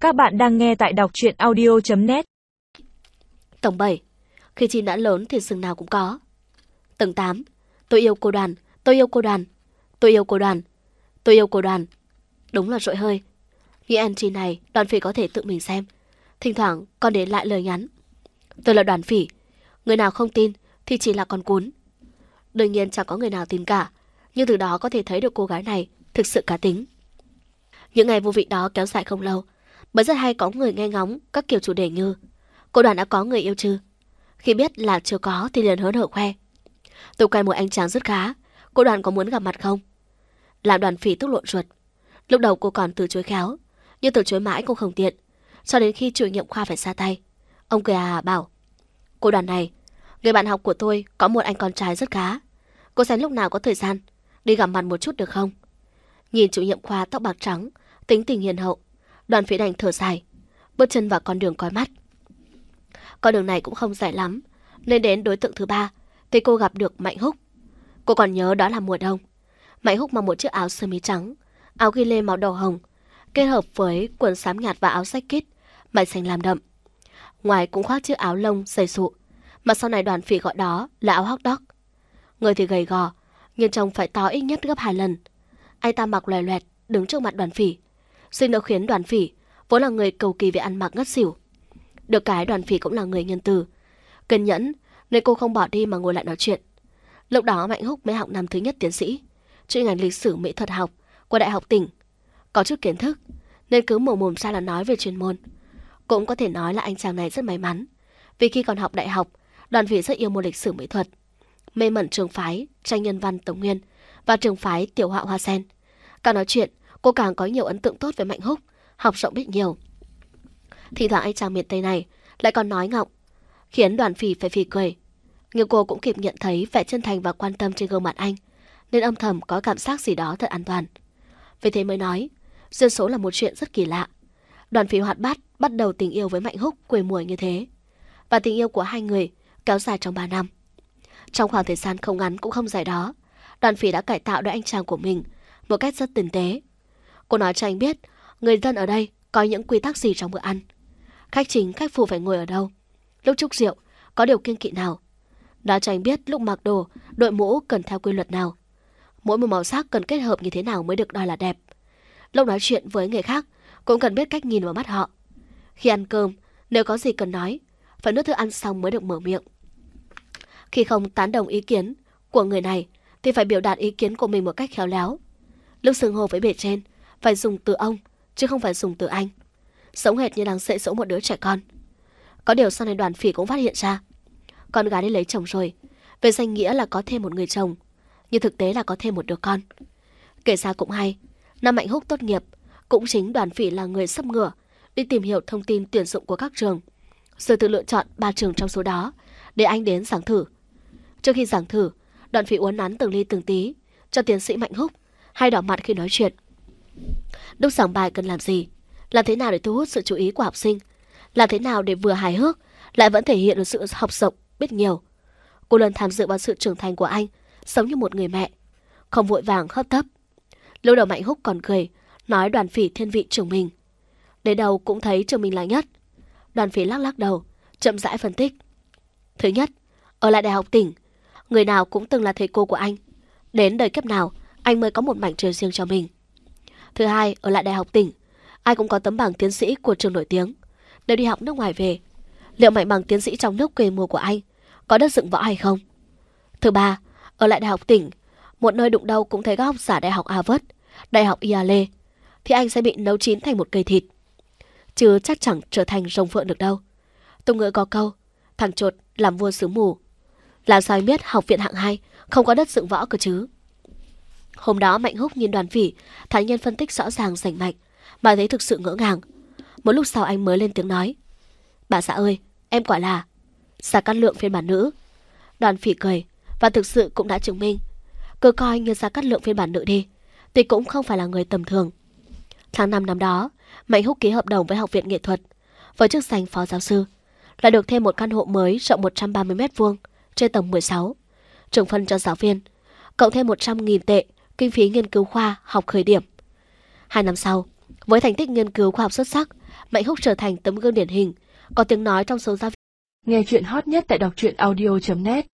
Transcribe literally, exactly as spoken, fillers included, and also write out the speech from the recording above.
Các bạn đang nghe tại đọc truyện audio chấm net. Tổng bảy. Khi chim đã lớn thì rừng nào cũng có. Tầng tám. Tôi yêu cô Đoàn, tôi yêu cô Đoàn, tôi yêu cô Đoàn, tôi yêu cô Đoàn. Đúng là rỗi hơi. Những en giê này Đoàn Phỉ có thể tự mình xem. Thỉnh thoảng con để lại lời nhắn. Tôi là Đoàn Phỉ. Người nào không tin thì chỉ là con cún. Đương nhiên chẳng có người nào tin cả, nhưng từ đó có thể thấy được cô gái này thực sự cá tính. Những ngày vô vị đó kéo dài không lâu, bởi rất hay có người nghe ngóng các kiểu chủ đề như: cô Đoàn đã có người yêu chưa? Khi biết là chưa có thì liền hớn hở khoe: tôi quen một anh chàng rất khá, cô Đoàn có muốn gặp mặt không? Làm Đoàn Phỉ tức lộn ruột. Lúc đầu cô còn từ chối khéo, nhưng từ chối mãi cũng không tiện, cho đến khi chủ nhiệm khoa phải ra tay. Ông cười à bảo: cô Đoàn này, người bạn học của tôi có một anh con trai rất khá, cô xem lúc nào có thời gian đi gặp mặt một chút được không? Nhìn chủ nhiệm khoa tóc bạc trắng, tính tình hiền hậu, Đoàn Phỉ đành thở dài, bước chân vào con đường coi mắt. Con đường này cũng không dài lắm, nên đến đối tượng thứ ba thì cô gặp được Mạnh Húc. Cô còn nhớ đó là mùa đông. Mạnh Húc mặc một chiếc áo sơ mi trắng, áo ghi lê màu đỏ hồng, kết hợp với quần xám nhạt và áo xách kít màu xanh lam đậm. Ngoài cũng khoác chiếc áo lông dày sụ, mà sau này Đoàn Phỉ gọi đó là áo hot dog. Người thì gầy gò, nhưng trông phải to ít nhất gấp hai lần. Anh ta mặc loè loẹt đứng trước mặt Đoàn Phỉ, xin nó khiến Đoàn Phỉ vốn là người cầu kỳ về ăn mặc ngất xỉu. Được cái Đoàn Phỉ cũng là người nhân từ, kiên nhẫn, nên cô không bỏ đi mà ngồi lại nói chuyện. Lúc đó Mạnh Húc mới học năm thứ nhất tiến sĩ, chuyên ngành lịch sử mỹ thuật học của Đại học tỉnh, có chút kiến thức nên cứ mồm mồm ra là nói về chuyên môn. Cũng có thể nói là anh chàng này rất may mắn, vì khi còn học đại học, Đoàn Phỉ rất yêu môn lịch sử mỹ thuật, mê mẩn trường phái tranh nhân văn Tống Nguyên và trường phái tiểu họa Hoa Sen. Càng nói chuyện, cô càng có nhiều ấn tượng tốt với Mạnh Húc, học rộng biết nhiều. Thì thoảng anh chàng miền Tây này lại còn nói ngọng, khiến Đoàn Phỉ phải phì cười. Nhưng cô cũng kịp nhận thấy vẻ chân thành và quan tâm trên gương mặt anh, nên âm thầm có cảm giác gì đó thật an toàn. Vì thế mới nói, duyên số là một chuyện rất kỳ lạ. Đoàn Phỉ hoạt bát bắt đầu tình yêu với Mạnh Húc quê mùa như thế, và tình yêu của hai người kéo dài trong ba năm. Trong khoảng thời gian không ngắn cũng không dài đó, Đoàn Phỉ đã cải tạo đôi anh chàng của mình một cách rất tinh tế. Cô nói cho anh biết người dân ở đây có những quy tắc gì trong bữa ăn, khách chính khách phụ phải ngồi ở đâu, lúc chúc rượu có điều kiêng kỵ nào. Nói cho anh biết lúc mặc đồ, đội mũ cần theo quy luật nào, mỗi một màu sắc cần kết hợp như thế nào mới được đòi là đẹp. Lúc nói chuyện với người khác cũng cần biết cách nhìn vào mắt họ. Khi ăn cơm, nếu có gì cần nói, phải nuốt thức ăn xong mới được mở miệng. Khi không tán đồng ý kiến của người này thì phải biểu đạt ý kiến của mình một cách khéo léo. Lúc xưng hô với bề trên phải dùng từ ông chứ không phải dùng từ anh, sống hệt như đang dạy dỗ một đứa trẻ con. Có điều sau này Đoàn Phỉ cũng phát hiện ra, con gái đi lấy chồng rồi, về danh nghĩa là có thêm một người chồng, nhưng thực tế là có thêm một đứa con. Kể ra cũng hay, năm Mạnh Húc tốt nghiệp, cũng chính Đoàn Phỉ là người sắp ngửa đi tìm hiểu thông tin tuyển dụng của các trường, rồi tự lựa chọn ba trường trong số đó để anh đến giảng thử. Trước khi giảng thử, Đoàn Phỉ uốn nắn từng ly từng tí cho tiến sĩ Mạnh Húc, hay đỏ mặt khi nói chuyện. Lúc giảng bài cần làm gì, làm thế nào để thu hút sự chú ý của học sinh, làm thế nào để vừa hài hước lại vẫn thể hiện được sự học rộng biết nhiều. Cô luôn tham dự vào sự trưởng thành của anh, sống như một người mẹ, không vội vàng hấp tấp. Lúc đầu Mạnh Húc còn cười, nói Đoàn Phỉ thiên vị trường mình, đến đâu cũng thấy trường mình là nhất. Đoàn Phỉ lắc lắc đầu, chậm rãi phân tích. Thứ nhất, ở lại Đại học tỉnh, người nào cũng từng là thầy cô của anh, đến đời kiếp nào anh mới có một mảnh trời riêng cho mình. Thứ hai, ở lại Đại học tỉnh, ai cũng có tấm bằng tiến sĩ của trường nổi tiếng. Nếu đi học nước ngoài về, liệu mảnh bằng tiến sĩ trong nước quê mùa của anh có đất dựng võ hay không? Thứ ba, ở lại Đại học tỉnh, một nơi đụng đâu cũng thấy các học giả Đại học Harvard, Đại học Yale, thì anh sẽ bị nấu chín thành một cây thịt, chứ chắc chẳng trở thành rồng phượng được đâu. Tục ngữ có câu, thằng chột làm vua xứ mù. Làm sao anh biết học viện hạng hai không có đất dựng võ cơ chứ? Hôm đó Mạnh Húc nhìn Đoàn Phỉ thản nhiên phân tích rõ ràng rành mạch, mà thấy thực sự ngỡ ngàng. Một lúc sau anh mới lên tiếng nói: bà xã ơi, em quả là Gia Cát Lượng phiên bản nữ. Đoàn Phỉ cười, và thực sự cũng đã chứng minh, cứ coi như Gia Cát Lượng phiên bản nữ đi, thì cũng không phải là người tầm thường. Tháng năm năm đó, Mạnh Húc ký hợp đồng với Học viện Nghệ thuật với chức danh phó giáo sư, lại được thêm một căn hộ mới rộng một trăm ba mươi mét vuông trên tầng mười sáu, trường phân cho giáo viên, cộng thêm một trăm nghìn tệ kinh phí nghiên cứu khoa học khởi điểm. Hai năm sau, với thành tích nghiên cứu khoa học xuất sắc Mạnh Húc trở thành tấm gương điển hình, có tiếng nói trong số giáo viên. Nghe chuyện hot nhất tại đọc truyện audio chấm net.